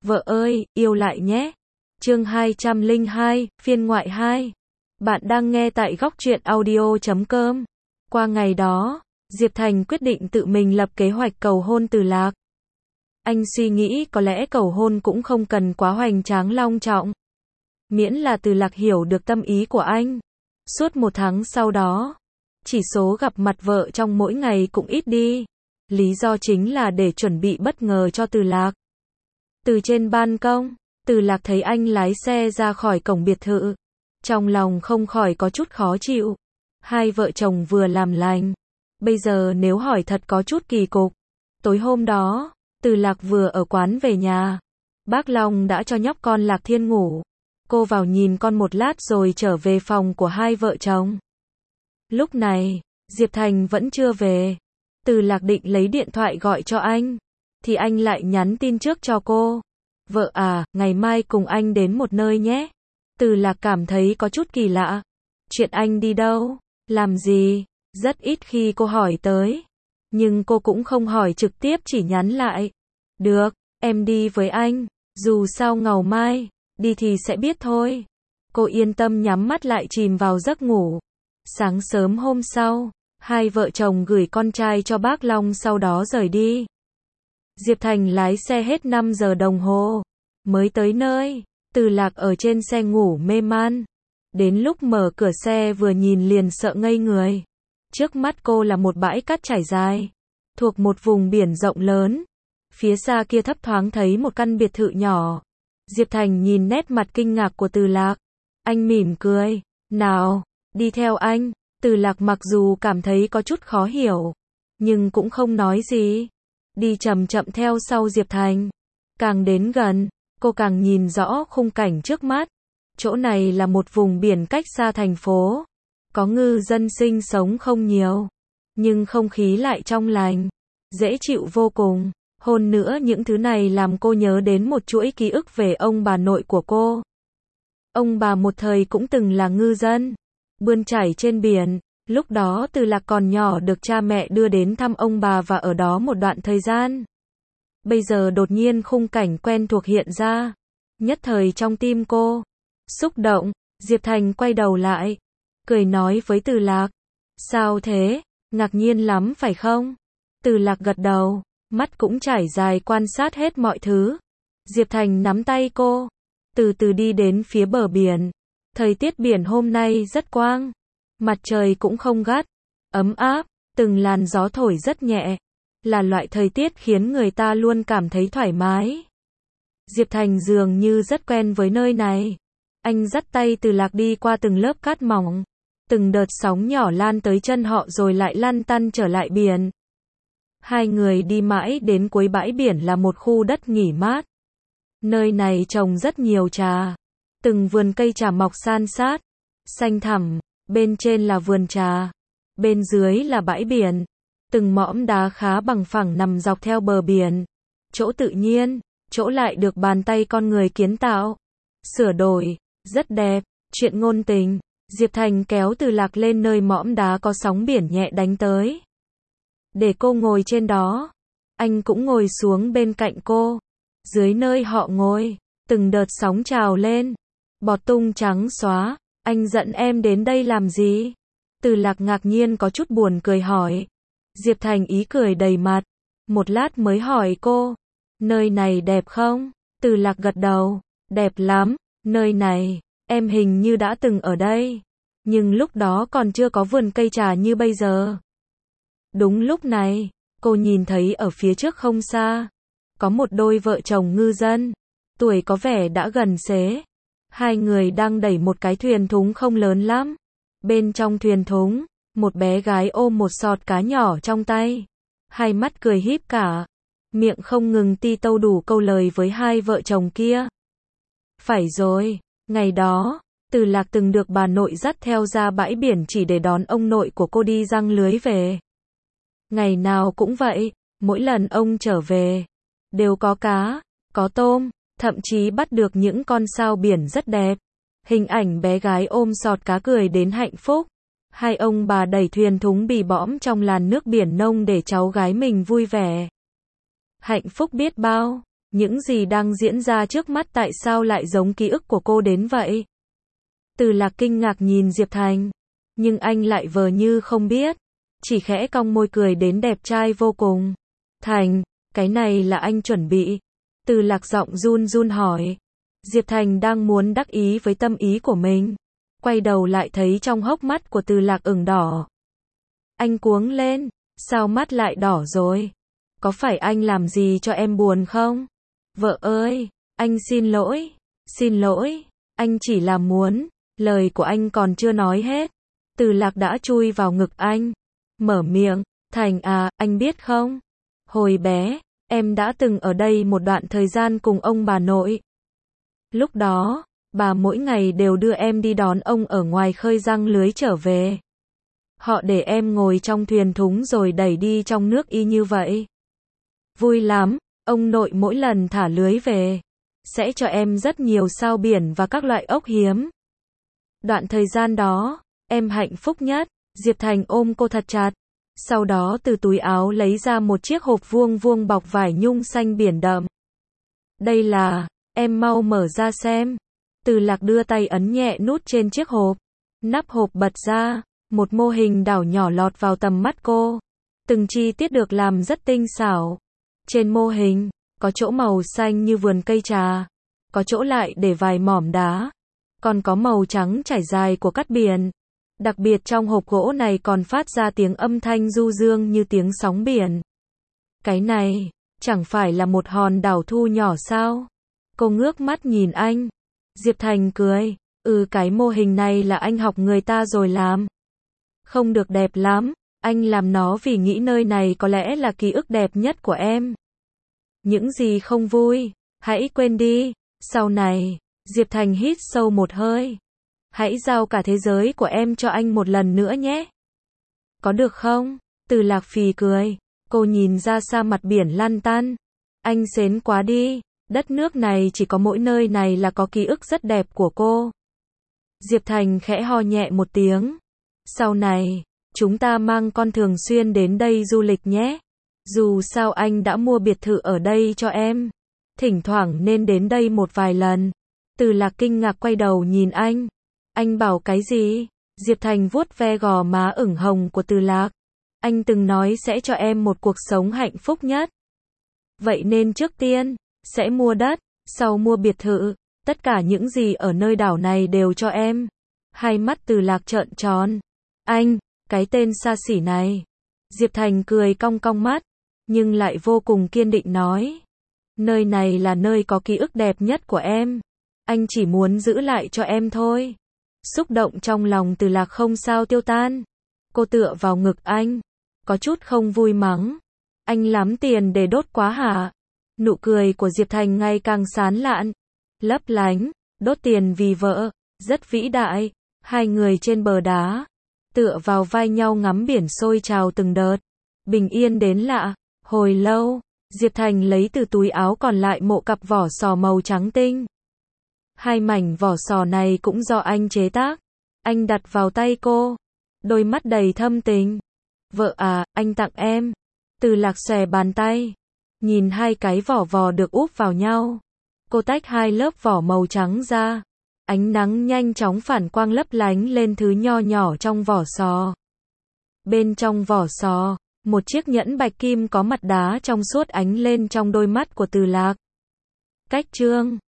Vợ ơi, yêu lại nhé. Chương 202, phiên ngoại 2. Bạn đang nghe tại góc truyện audio.com. Qua ngày đó, Diệp Thành quyết định tự mình lập kế hoạch cầu hôn Từ Lạc. Anh suy nghĩ có lẽ cầu hôn cũng không cần quá hoành tráng long trọng. Miễn là Từ Lạc hiểu được tâm ý của anh. Suốt 1 tháng sau đó, chỉ số gặp mặt vợ trong mỗi ngày cũng ít đi. Lý do chính là để chuẩn bị bất ngờ cho Từ Lạc. Từ trên ban công, Từ Lạc thấy anh lái xe ra khỏi cổng biệt thự. Trong lòng không khỏi có chút khó chịu. Hai vợ chồng vừa làm lành. Bây giờ nếu hỏi thật có chút kỳ cục. Tối hôm đó, Từ Lạc vừa ở quán về nhà. Bác Long đã cho nhóc con Lạc Thiên ngủ. Cô vào nhìn con một lát rồi trở về phòng của hai vợ chồng. Lúc này, Diệp Thành vẫn chưa về. Từ Lạc định lấy điện thoại gọi cho anh. Thì anh lại nhắn tin trước cho cô. Vợ à, ngày mai cùng anh đến một nơi nhé. Từ Lạc cảm thấy có chút kỳ lạ. Chuyện anh đi đâu? Làm gì? Rất ít khi cô hỏi tới. Nhưng cô cũng không hỏi trực tiếp, chỉ nhắn lại. Được, em đi với anh. Dù sao ngày mai, đi thì sẽ biết thôi. Cô yên tâm nhắm mắt lại chìm vào giấc ngủ. Sáng sớm hôm sau, hai vợ chồng gửi con trai cho bác Long sau đó rời đi. Diệp Thành lái xe hết 5 giờ đồng hồ. Mới tới nơi, Từ Lạc ở trên xe ngủ mê man. Đến lúc mở cửa xe vừa nhìn liền sợ ngây người. Trước mắt cô là một bãi cát trải dài, thuộc một vùng biển rộng lớn. Phía xa kia thấp thoáng thấy một căn biệt thự nhỏ. Diệp Thành nhìn nét mặt kinh ngạc của Từ Lạc. Anh mỉm cười. Nào, đi theo anh. Từ Lạc mặc dù cảm thấy có chút khó hiểu, nhưng cũng không nói gì. Đi chậm chậm theo sau Diệp Thành. Càng đến gần, cô càng nhìn rõ khung cảnh trước mắt. Chỗ này là một vùng biển cách xa thành phố. Có ngư dân sinh sống không nhiều, nhưng không khí lại trong lành, dễ chịu vô cùng. Hơn nữa những thứ này làm cô nhớ đến một chuỗi ký ức về ông bà nội của cô. Ông bà một thời cũng từng là ngư dân, bươn chải trên biển. Lúc đó Từ Lạc còn nhỏ được cha mẹ đưa đến thăm ông bà và ở đó một đoạn thời gian. Bây giờ đột nhiên khung cảnh quen thuộc hiện ra. Nhất thời trong tim cô xúc động. Diệp Thành quay đầu lại, cười nói với Từ Lạc. Sao thế? Ngạc nhiên lắm phải không? Từ Lạc gật đầu, mắt cũng trải dài quan sát hết mọi thứ. Diệp Thành nắm tay cô, từ từ đi đến phía bờ biển. Thời tiết biển hôm nay rất quang. Mặt trời cũng không gắt, ấm áp, từng làn gió thổi rất nhẹ. Là loại thời tiết khiến người ta luôn cảm thấy thoải mái. Diệp Thành dường như rất quen với nơi này. Anh dắt tay Từ Lạc đi qua từng lớp cát mỏng. Từng đợt sóng nhỏ lan tới chân họ rồi lại lăn tăn trở lại biển. Hai người đi mãi đến cuối bãi biển là một khu đất nghỉ mát. Nơi này trồng rất nhiều trà. Từng vườn cây trà mọc san sát, xanh thẳm. Bên trên là vườn trà, bên dưới là bãi biển. Từng mỏm đá khá bằng phẳng nằm dọc theo bờ biển. Chỗ tự nhiên, chỗ lại được bàn tay con người kiến tạo, sửa đổi, rất đẹp. Chuyện ngôn tình, Diệp Thành kéo Từ Lạc lên nơi mỏm đá có sóng biển nhẹ đánh tới. Để cô ngồi trên đó. Anh cũng ngồi xuống bên cạnh cô. Dưới nơi họ ngồi, từng đợt sóng trào lên, bọt tung trắng xóa. Anh dẫn em đến đây làm gì? Từ Lạc ngạc nhiên có chút buồn cười hỏi. Diệp Thành ý cười đầy mặt. Một lát mới hỏi cô. Nơi này đẹp không? Từ Lạc gật đầu. Đẹp lắm. Nơi này, em hình như đã từng ở đây. Nhưng lúc đó còn chưa có vườn cây trà như bây giờ. Đúng lúc này, cô nhìn thấy ở phía trước không xa. Có một đôi vợ chồng ngư dân. Tuổi có vẻ đã gần xế. Hai người đang đẩy một cái thuyền thúng không lớn lắm. Bên trong thuyền thúng, một bé gái ôm một sọt cá nhỏ trong tay. Hai mắt cười híp cả. Miệng không ngừng ti tâu đủ câu lời với hai vợ chồng kia. Phải rồi, ngày đó, Từ Lạc từng được bà nội dắt theo ra bãi biển chỉ để đón ông nội của cô đi giăng lưới về. Ngày nào cũng vậy, mỗi lần ông trở về, đều có cá, có tôm. Thậm chí bắt được những con sao biển rất đẹp. Hình ảnh bé gái ôm sọt cá cười đến hạnh phúc. Hai ông bà đẩy thuyền thúng bì bõm trong làn nước biển nông để cháu gái mình vui vẻ. Hạnh phúc biết bao. Những gì đang diễn ra trước mắt tại sao lại giống ký ức của cô đến vậy? Từ Lạc kinh ngạc nhìn Diệp Thành, nhưng anh lại vờ như không biết, chỉ khẽ cong môi cười đến đẹp trai vô cùng. Thành, cái này là anh chuẩn bị. Từ Lạc giọng run run hỏi. Diệp Thành đang muốn đắc ý với tâm ý của mình, quay đầu lại thấy trong hốc mắt của Từ Lạc ửng đỏ. Anh cuống lên, sao mắt lại đỏ rồi? Có phải anh làm gì cho em buồn không? Vợ ơi, anh xin lỗi, anh chỉ là muốn, lời của anh còn chưa nói hết. Từ Lạc đã chui vào ngực anh, mở miệng, Thành à, anh biết không? Hồi bé, em đã từng ở đây một đoạn thời gian cùng ông bà nội. Lúc đó, bà mỗi ngày đều đưa em đi đón ông ở ngoài khơi răng lưới trở về. Họ để em ngồi trong thuyền thúng rồi đẩy đi trong nước y như vậy. Vui lắm, ông nội mỗi lần thả lưới về, sẽ cho em rất nhiều sao biển và các loại ốc hiếm. Đoạn thời gian đó, em hạnh phúc nhất. Diệp Thành ôm cô thật chặt. Sau đó từ túi áo lấy ra một chiếc hộp vuông vuông bọc vải nhung xanh biển đậm. Đây là, em mau mở ra xem. Từ Lạc đưa tay ấn nhẹ nút trên chiếc hộp. Nắp hộp bật ra, một mô hình đảo nhỏ lọt vào tầm mắt cô. Từng chi tiết được làm rất tinh xảo. Trên mô hình, có chỗ màu xanh như vườn cây trà, có chỗ lại để vài mỏm đá, còn có màu trắng trải dài của cát biển. Đặc biệt trong hộp gỗ này còn phát ra tiếng âm thanh du dương như tiếng sóng biển. Cái này, chẳng phải là một hòn đảo thu nhỏ sao? Cô ngước mắt nhìn anh. Diệp Thành cười, cái mô hình này là anh học người ta rồi làm. Không được đẹp lắm, anh làm nó vì nghĩ nơi này có lẽ là ký ức đẹp nhất của em. Những gì không vui, hãy quên đi, sau này, Diệp Thành hít sâu một hơi. Hãy giao cả thế giới của em cho anh một lần nữa nhé. Có được không? Từ Lạc phì cười, cô nhìn ra xa mặt biển lăn tăn. Anh xến quá đi, đất nước này chỉ có mỗi nơi này là có ký ức rất đẹp của cô. Diệp Thành khẽ ho nhẹ một tiếng. Sau này, chúng ta mang con thường xuyên đến đây du lịch nhé. Dù sao anh đã mua biệt thự ở đây cho em. Thỉnh thoảng nên đến đây một vài lần. Từ Lạc kinh ngạc quay đầu nhìn anh. Anh bảo cái gì? Diệp Thành vuốt ve gò má ửng hồng của Từ Lạc. Anh từng nói sẽ cho em một cuộc sống hạnh phúc nhất. Vậy nên trước tiên, sẽ mua đất, sau mua biệt thự, tất cả những gì ở nơi đảo này đều cho em. Hai mắt Từ Lạc trợn tròn. Anh, cái tên xa xỉ này. Diệp Thành cười cong cong mắt, nhưng lại vô cùng kiên định nói. Nơi này là nơi có ký ức đẹp nhất của em. Anh chỉ muốn giữ lại cho em thôi. Xúc động trong lòng Từ Lạc không sao tiêu tan. Cô tựa vào ngực anh, có chút không vui mắng. Anh lắm tiền để đốt quá hả? Nụ cười của Diệp Thành ngày càng sán lạn, lấp lánh, đốt tiền vì vợ, rất vĩ đại. Hai người trên bờ đá, tựa vào vai nhau ngắm biển sôi trào từng đợt. Bình yên đến lạ. Hồi lâu, Diệp Thành lấy từ túi áo còn lại một cặp vỏ sò màu trắng tinh. Hai mảnh vỏ sò này cũng do anh chế tác. Anh đặt vào tay cô, đôi mắt đầy thâm tình. Vợ à, anh tặng em. Từ Lạc xòe bàn tay, nhìn hai cái vỏ vò được úp vào nhau. Cô tách hai lớp vỏ màu trắng ra. Ánh nắng nhanh chóng phản quang lấp lánh lên thứ nho nhỏ trong vỏ sò. Bên trong vỏ sò, một chiếc nhẫn bạch kim có mặt đá trong suốt ánh lên trong đôi mắt của Từ Lạc. Cách chương